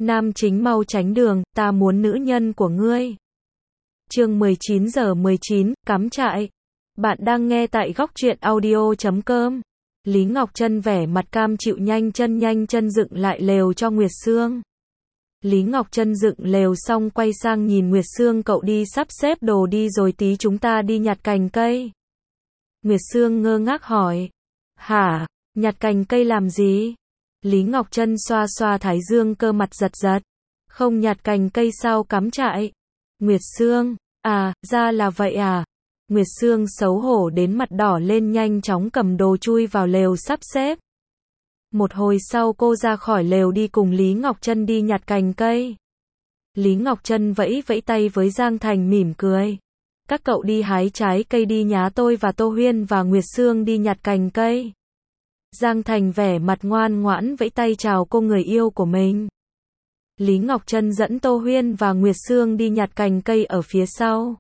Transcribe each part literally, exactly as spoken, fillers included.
Nam chính mau tránh đường, ta muốn nữ nhân của ngươi. Chương mười chín giờ mười chín, cắm trại. Bạn đang nghe tại góc truyện audio chấm com. Lý Ngọc Trân vẻ mặt cam chịu nhanh chân nhanh chân dựng lại lều cho Nguyệt Sương. Lý Ngọc Trân dựng lều xong quay sang nhìn Nguyệt Sương, cậu đi sắp xếp đồ đi rồi tí chúng ta đi nhặt cành cây. Nguyệt Sương ngơ ngác hỏi. Hả, nhặt cành cây làm gì? Lý Ngọc Trân xoa xoa thái dương, cơ mặt giật giật. Không nhặt cành cây sao cắm trại? Nguyệt Sương, à, ra là vậy à? Nguyệt Sương xấu hổ đến mặt đỏ lên, nhanh chóng cầm đồ chui vào lều sắp xếp. Một hồi sau cô ra khỏi lều đi cùng Lý Ngọc Trân đi nhặt cành cây. Lý Ngọc Trân vẫy vẫy tay với Giang Thành mỉm cười. Các cậu đi hái trái cây đi nhá, tôi và Tô Huyên và Nguyệt Sương đi nhặt cành cây. Giang Thành vẻ mặt ngoan ngoãn vẫy tay chào cô người yêu của mình. Lý Ngọc Trân dẫn Tô Huyên và Nguyệt Sương đi nhặt cành cây ở phía sau.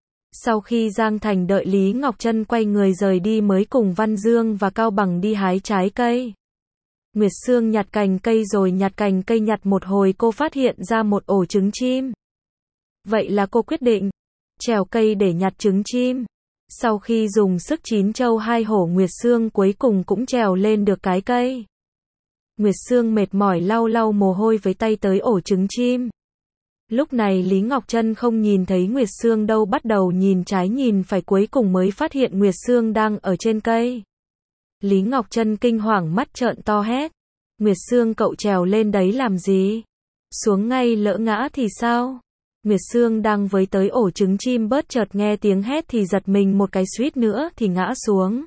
Sau khi Giang Thành đợi Lý Ngọc Trân quay người rời đi mới cùng Văn Dương và Cao Bằng đi hái trái cây. Nguyệt Sương nhặt cành cây rồi nhặt cành cây nhặt một hồi cô phát hiện ra một ổ trứng chim. Vậy là cô quyết định trèo cây để nhặt trứng chim. Sau khi dùng sức chín châu hai hổ, Nguyệt Sương cuối cùng cũng trèo lên được cái cây. Nguyệt Sương mệt mỏi lau lau mồ hôi với tay tới ổ trứng chim. Lúc này Lý Ngọc Trân không nhìn thấy Nguyệt Sương đâu, bắt đầu nhìn trái nhìn phải, cuối cùng mới phát hiện Nguyệt Sương đang ở trên cây. Lý Ngọc Trân kinh hoàng mắt trợn to hét. Nguyệt Sương, cậu trèo lên đấy làm gì? Xuống ngay lỡ ngã thì sao? Nguyệt Sương đang với tới ổ trứng chim, bớt chợt nghe tiếng hét thì giật mình một cái, suýt nữa thì ngã xuống.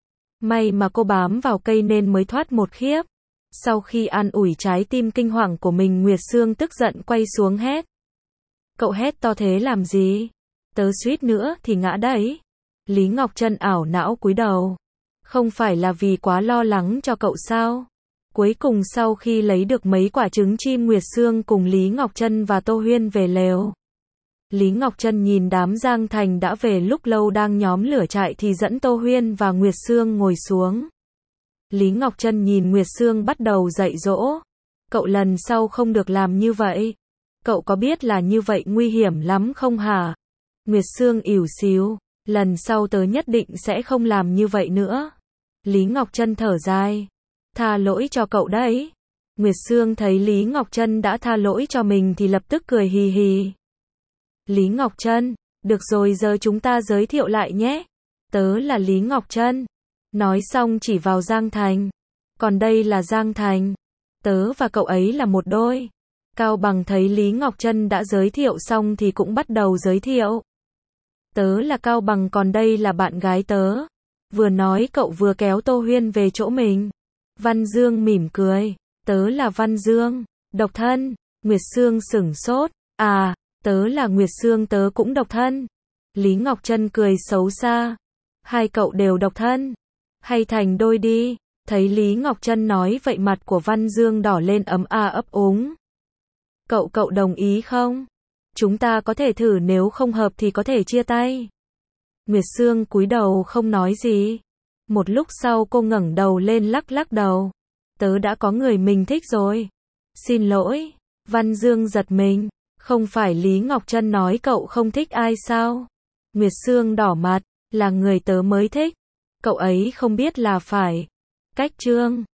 May mà cô bám vào cây nên mới thoát một khiếp. Sau khi an ủi trái tim kinh hoàng của mình, Nguyệt Sương tức giận quay xuống hét. Cậu hét to thế làm gì? Tớ suýt nữa thì ngã đấy. Lý Ngọc Trân ảo não cúi đầu. Không phải là vì quá lo lắng cho cậu sao? Cuối cùng sau khi lấy được mấy quả trứng chim, Nguyệt Sương cùng Lý Ngọc Trân và Tô Huyên về lều. Lý Ngọc Trân nhìn đám Giang Thành đã về lúc lâu đang nhóm lửa trại thì dẫn Tô Huyên và Nguyệt Sương ngồi xuống. Lý Ngọc Trân nhìn Nguyệt Sương bắt đầu dạy dỗ. Cậu lần sau không được làm như vậy. Cậu có biết là như vậy nguy hiểm lắm không hả? Nguyệt Sương ỉu xìu. Lần sau tớ nhất định sẽ không làm như vậy nữa. Lý Ngọc Trân thở dài. Tha lỗi cho cậu đấy. Nguyệt Sương thấy Lý Ngọc Trân đã tha lỗi cho mình thì lập tức cười hì hì. Lý Ngọc Trân, được rồi, giờ chúng ta giới thiệu lại nhé. Tớ là Lý Ngọc Trân. Nói xong chỉ vào Giang Thành. Còn đây là Giang Thành. Tớ và cậu ấy là một đôi. Cao Bằng thấy Lý Ngọc Trân đã giới thiệu xong thì cũng bắt đầu giới thiệu. Tớ là Cao Bằng, còn đây là bạn gái tớ. Vừa nói cậu vừa kéo Tô Huyên về chỗ mình. Văn Dương mỉm cười. Tớ là Văn Dương. Độc thân. Nguyệt Sương sửng sốt. À, tớ là Nguyệt Sương, tớ cũng độc thân. Lý Ngọc Trân cười xấu xa. Hai cậu đều độc thân. Hay thành đôi đi. Thấy Lý Ngọc Trân nói vậy mặt của Văn Dương đỏ lên, ấm a ấp úng. Cậu cậu đồng ý không? Chúng ta có thể thử, nếu không hợp thì có thể chia tay. Nguyệt Sương cúi đầu không nói gì. Một lúc sau cô ngẩng đầu lên lắc lắc đầu. Tớ đã có người mình thích rồi. Xin lỗi. Văn Dương giật mình. Không phải Lý Ngọc Trân nói cậu không thích ai sao? Nguyệt Sương đỏ mặt. Là người tớ mới thích. Cậu ấy không biết là phải. Cách trương.